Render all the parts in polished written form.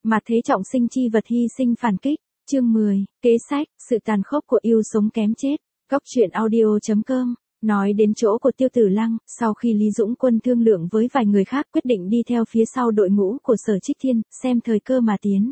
Mà thế trọng sinh chi vật hy sinh phản kích. Chương 10, kế sách, sự tàn khốc của yêu sống kém chết. Góc truyện audio.com. Nói đến chỗ của Tiêu Tử Lăng, sau khi Lý Dũng Quân thương lượng với vài người khác quyết định đi theo phía sau đội ngũ của Sở Trích Thiên, xem thời cơ mà tiến.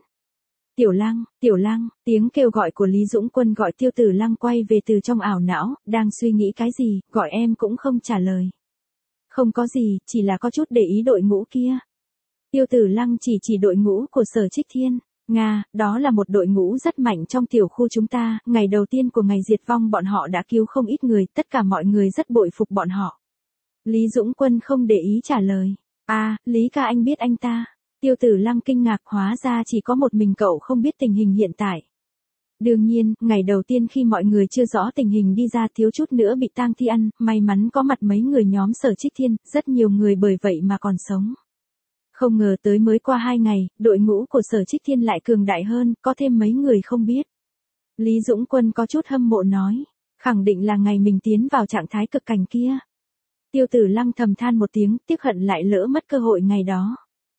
Tiểu Lăng, tiếng kêu gọi của Lý Dũng Quân gọi Tiêu Tử Lăng quay về từ trong ảo não, đang suy nghĩ cái gì, gọi em cũng không trả lời. Không có gì, chỉ là có chút để ý đội ngũ kia. Tiêu Tử Lăng chỉ đội ngũ của Sở Trích Thiên. Nga, đó là một đội ngũ rất mạnh trong tiểu khu chúng ta, ngày đầu tiên của ngày diệt vong bọn họ đã cứu không ít người, tất cả mọi người rất bội phục bọn họ. Lý Dũng Quân không để ý trả lời. À, Lý ca anh biết anh ta. Tiêu Tử Lăng kinh ngạc, hóa ra chỉ có một mình cậu không biết tình hình hiện tại. Đương nhiên, ngày đầu tiên khi mọi người chưa rõ tình hình đi ra thiếu chút nữa bị tang thi ăn, may mắn có mặt mấy người nhóm Sở Trích Thiên, rất nhiều người bởi vậy mà còn sống. Không ngờ tới mới qua 2 ngày, đội ngũ của Sở Trích Thiên lại cường đại hơn, có thêm mấy người không biết. Lý Dũng Quân có chút hâm mộ nói, khẳng định là ngày mình tiến vào trạng thái cực cảnh kia. Tiêu Tử Lăng thầm than một tiếng, tiếc hận lại lỡ mất cơ hội ngày đó.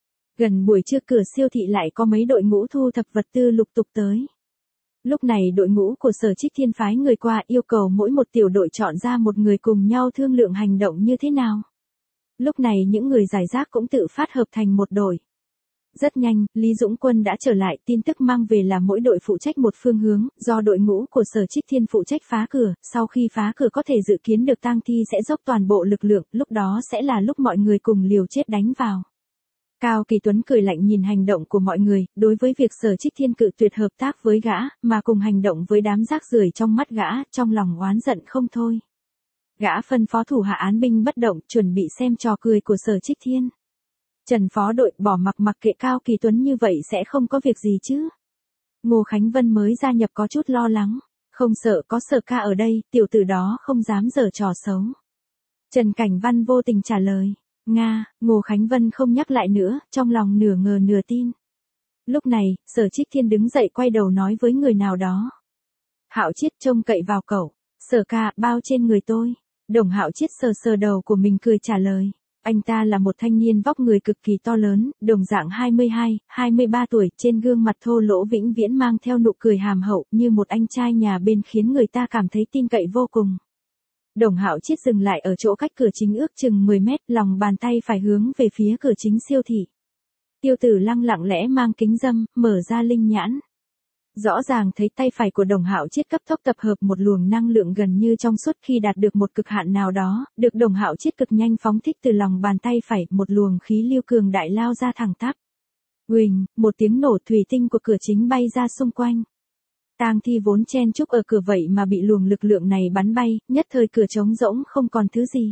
Gần buổi trưa cửa siêu thị lại có mấy đội ngũ thu thập vật tư lục tục tới. Lúc này đội ngũ của Sở Trích Thiên phái người qua yêu cầu mỗi một tiểu đội chọn ra một người cùng nhau thương lượng hành động như thế nào. Lúc này những người giải rác cũng tự phát hợp thành một đội. Rất nhanh, Lý Dũng Quân đã trở lại, tin tức mang về là mỗi đội phụ trách một phương hướng, do đội ngũ của Sở Trích Thiên phụ trách phá cửa, sau khi phá cửa có thể dự kiến được tang thi sẽ dốc toàn bộ lực lượng, lúc đó sẽ là lúc mọi người cùng liều chết đánh vào. Cao Kỳ Tuấn cười lạnh nhìn hành động của mọi người, đối với việc Sở Trích Thiên cự tuyệt hợp tác với gã, mà cùng hành động với đám rác rưởi trong mắt gã, trong lòng oán giận không thôi. Gã phân phó thủ hạ án binh bất động, chuẩn bị xem trò cười của Sở Trích Thiên. Trần phó đội bỏ mặc kệ Cao Kỳ Tuấn như vậy sẽ không có việc gì chứ. Ngô Khánh Vân mới gia nhập có chút lo lắng. Không sợ, có Sở ca ở đây, tiểu tử đó không dám giở trò xấu. Trần Cảnh Văn vô tình trả lời. Nga, Ngô Khánh Vân không nhắc lại nữa, trong lòng nửa ngờ nửa tin. Lúc này, Sở Trích Thiên đứng dậy quay đầu nói với người nào đó. Hạo Chiết trông cậy vào cậu. Sở ca, bao trên người tôi. Đồng Hạo Chiết sờ đầu của mình cười trả lời. Anh ta là một thanh niên vóc người cực kỳ to lớn, đồng dạng 22, 23 tuổi, trên gương mặt thô lỗ vĩnh viễn mang theo nụ cười hàm hậu, như một anh trai nhà bên khiến người ta cảm thấy tin cậy vô cùng. Đồng Hạo Chiết dừng lại ở chỗ cách cửa chính ước chừng 10 mét, lòng bàn tay phải hướng về phía cửa chính siêu thị. Tiêu Tử Lăng lặng lẽ mang kính râm, mở ra linh nhãn. Rõ ràng thấy tay phải của Đồng Hạo Chiết cấp tốc tập hợp một luồng năng lượng gần như trong suốt, khi đạt được một cực hạn nào đó, được Đồng Hạo Chiết cực nhanh phóng thích từ lòng bàn tay phải, một luồng khí lưu cường đại lao ra thẳng tắp. Huỳnh, một tiếng nổ, thủy tinh của cửa chính bay ra xung quanh. Tang thi vốn chen chúc ở cửa vậy mà bị luồng lực lượng này bắn bay, nhất thời cửa trống rỗng không còn thứ gì.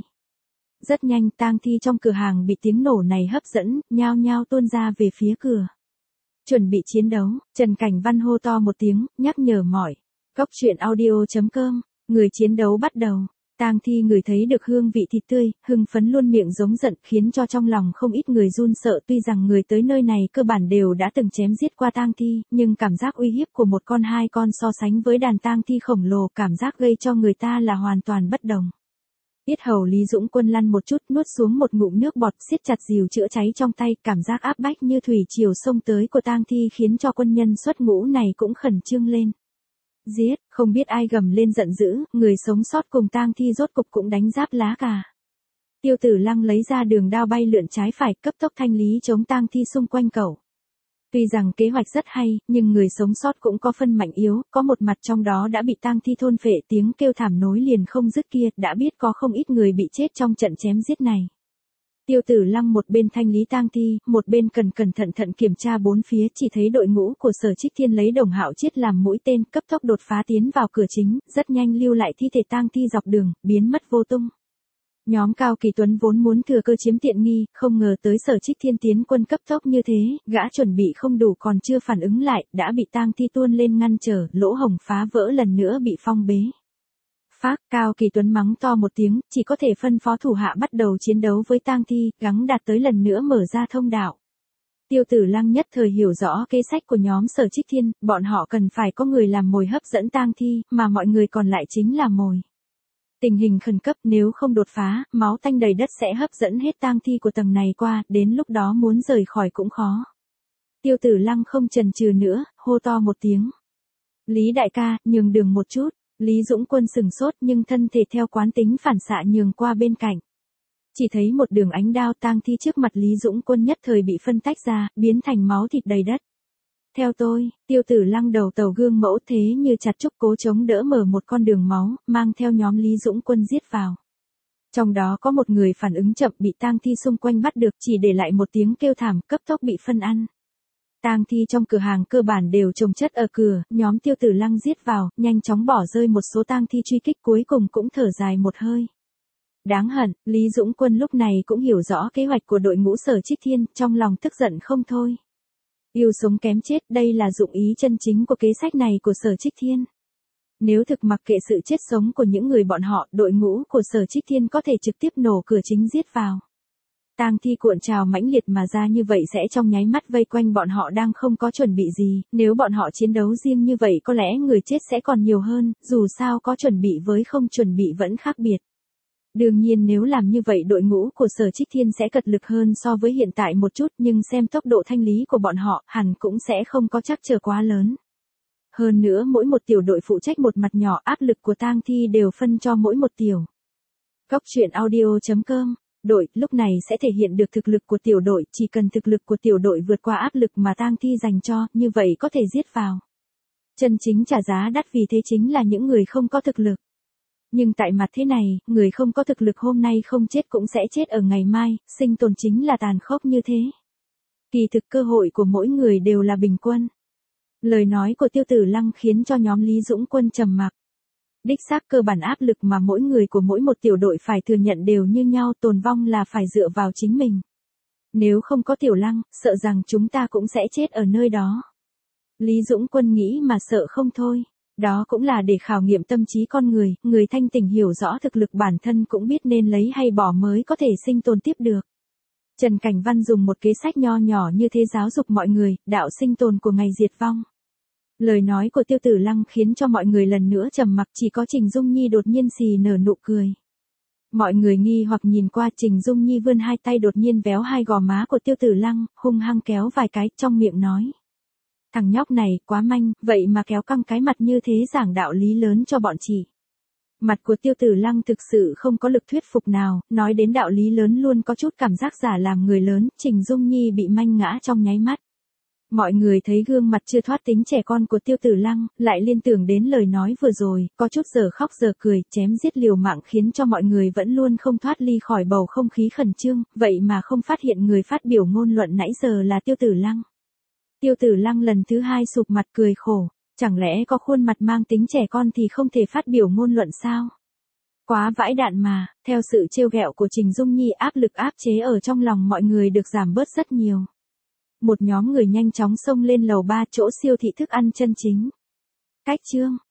Rất nhanh, tang thi trong cửa hàng bị tiếng nổ này hấp dẫn, nhao nhao tuôn ra về phía cửa. Chuẩn bị chiến đấu, Trần Cảnh Văn hô to một tiếng, nhắc nhở mọi. Góc truyện audio.com, người chiến đấu bắt đầu. Tang thi ngửi thấy được hương vị thịt tươi, hưng phấn luôn miệng giống giận, khiến cho trong lòng không ít người run sợ. Tuy rằng người tới nơi này cơ bản đều đã từng chém giết qua tang thi, nhưng cảm giác uy hiếp của một con hai con so sánh với đàn tang thi khổng lồ, cảm giác gây cho người ta là hoàn toàn bất đồng. Yết hầu Lý Dũng Quân lăn một chút, nuốt xuống một ngụm nước bọt, siết chặt rìu chữa cháy trong tay, cảm giác áp bách như thủy triều xông tới của tang thi khiến cho quân nhân xuất ngũ này cũng khẩn trương lên. Giết, không biết ai gầm lên giận dữ, người sống sót cùng tang thi rốt cục cũng đánh giáp lá cà. Tiêu Tử Lăng lấy ra đường đao bay lượn trái phải, cấp tốc thanh lý chống tang thi xung quanh cậu. Tuy rằng kế hoạch rất hay, nhưng người sống sót cũng có phân mạnh yếu, có một mặt trong đó đã bị tang thi thôn phệ, tiếng kêu thảm nối liền không dứt kia, đã biết có không ít người bị chết trong trận chém giết này. Tiêu Tử Lăng một bên thanh lý tang thi, một bên cẩn thận kiểm tra bốn phía, chỉ thấy đội ngũ của Sở Trích Thiên lấy Đồng Hạo Chiết làm mũi tên, cấp tốc đột phá tiến vào cửa chính, rất nhanh lưu lại thi thể tang thi dọc đường, biến mất vô tung. Nhóm Cao Kỳ Tuấn vốn muốn thừa cơ chiếm tiện nghi, không ngờ tới Sở Trích Thiên tiến quân cấp tốc như thế, gã chuẩn bị không đủ còn chưa phản ứng lại, đã bị tang thi tuôn lên ngăn trở, lỗ hổng phá vỡ lần nữa bị phong bế. Phác, Cao Kỳ Tuấn mắng to một tiếng, chỉ có thể phân phó thủ hạ bắt đầu chiến đấu với tang thi, gắng đạt tới lần nữa mở ra thông đạo. Tiêu Tử Lăng nhất thời hiểu rõ kế sách của nhóm Sở Trích Thiên, bọn họ cần phải có người làm mồi hấp dẫn tang thi, mà mọi người còn lại chính là mồi. Tình hình khẩn cấp, nếu không đột phá, máu tanh đầy đất sẽ hấp dẫn hết tang thi của tầng này qua, đến lúc đó muốn rời khỏi cũng khó. Tiêu Tử Lăng không chần chừ nữa, hô to một tiếng. Lý đại ca, nhường đường một chút. Lý Dũng Quân sừng sốt nhưng thân thể theo quán tính phản xạ nhường qua bên cạnh. Chỉ thấy một đường ánh đao tang thi trước mặt Lý Dũng Quân nhất thời bị phân tách ra, biến thành máu thịt đầy đất. Theo tôi, Tiêu Tử Lăng đầu tàu gương mẫu thế như chặt trúc cố chống đỡ mở một con đường máu, mang theo nhóm Lý Dũng Quân giết vào. Trong đó có một người phản ứng chậm bị tang thi xung quanh bắt được, chỉ để lại một tiếng kêu thảm, cấp tốc bị phân ăn. Tang thi trong cửa hàng cơ bản đều chồng chất ở cửa, nhóm Tiêu Tử Lăng giết vào, nhanh chóng bỏ rơi một số tang thi truy kích, cuối cùng cũng thở dài một hơi. Đáng hận, Lý Dũng Quân lúc này cũng hiểu rõ kế hoạch của đội ngũ Sở Trích Thiên, trong lòng tức giận không thôi. Yêu sống kém chết, đây là dụng ý chân chính của kế sách này của Sở Trích Thiên. Nếu thực mặc kệ sự chết sống của những người bọn họ, đội ngũ của Sở Trích Thiên có thể trực tiếp nổ cửa chính giết vào. Tang thi cuộn trào mãnh liệt mà ra như vậy sẽ trong nháy mắt vây quanh bọn họ đang không có chuẩn bị gì, nếu bọn họ chiến đấu riêng như vậy có lẽ người chết sẽ còn nhiều hơn, dù sao có chuẩn bị với không chuẩn bị vẫn khác biệt. Đương nhiên nếu làm như vậy đội ngũ của Sở Trích Thiên sẽ cật lực hơn so với hiện tại một chút, nhưng xem tốc độ thanh lý của bọn họ hẳn cũng sẽ không có trắc trở quá lớn. Hơn nữa mỗi một tiểu đội phụ trách một mặt nhỏ, áp lực của tang thi đều phân cho mỗi một tiểu. Góc truyện audio.com Đội, lúc này sẽ thể hiện được thực lực của tiểu đội, chỉ cần thực lực của tiểu đội vượt qua áp lực mà tang thi dành cho, như vậy có thể giết vào. Chân chính trả giá đắt vì thế chính là những người không có thực lực. Nhưng tại mặt thế này, người không có thực lực hôm nay không chết cũng sẽ chết ở ngày mai, sinh tồn chính là tàn khốc như thế. Kỳ thực cơ hội của mỗi người đều là bình quân. Lời nói của Tiêu Tử Lăng khiến cho nhóm Lý Dũng Quân trầm mặc. Đích xác cơ bản áp lực mà mỗi người của mỗi một tiểu đội phải thừa nhận đều như nhau, tồn vong là phải dựa vào chính mình. Nếu không có Tiểu Lăng, sợ rằng chúng ta cũng sẽ chết ở nơi đó. Lý Dũng Quân nghĩ mà sợ không thôi. Đó cũng là để khảo nghiệm tâm trí con người, người thanh tỉnh hiểu rõ thực lực bản thân cũng biết nên lấy hay bỏ mới có thể sinh tồn tiếp được. Trần Cảnh Văn dùng một kế sách nho nhỏ như thế giáo dục mọi người, đạo sinh tồn của ngày diệt vong. Lời nói của Tiêu Tử Lăng khiến cho mọi người lần nữa trầm mặc, chỉ có Trình Dung Nhi đột nhiên xì nở nụ cười. Mọi người nghi hoặc nhìn qua, Trình Dung Nhi vươn hai tay đột nhiên véo hai gò má của Tiêu Tử Lăng, hung hăng kéo vài cái, trong miệng nói. Thằng nhóc này, quá manh, vậy mà kéo căng cái mặt như thế giảng đạo lý lớn cho bọn chị. Mặt của Tiêu Tử Lăng thực sự không có lực thuyết phục nào, nói đến đạo lý lớn luôn có chút cảm giác giả làm người lớn, Trình Dung Nhi bị manh ngã trong nháy mắt. Mọi người thấy gương mặt chưa thoát tính trẻ con của Tiêu Tử Lăng, lại liên tưởng đến lời nói vừa rồi, có chút giờ khóc giờ cười, chém giết liều mạng khiến cho mọi người vẫn luôn không thoát ly khỏi bầu không khí khẩn trương, vậy mà không phát hiện người phát biểu ngôn luận nãy giờ là Tiêu Tử Lăng. Tiêu Tử Lăng lần thứ hai sụp mặt cười khổ, chẳng lẽ có khuôn mặt mang tính trẻ con thì không thể phát biểu ngôn luận sao? Quá vãi đạn mà, theo sự trêu ghẹo của Trình Dung Nhi áp lực áp chế ở trong lòng mọi người được giảm bớt rất nhiều. Một nhóm người nhanh chóng xông lên lầu 3 chỗ siêu thị thức ăn chân chính. Cách chương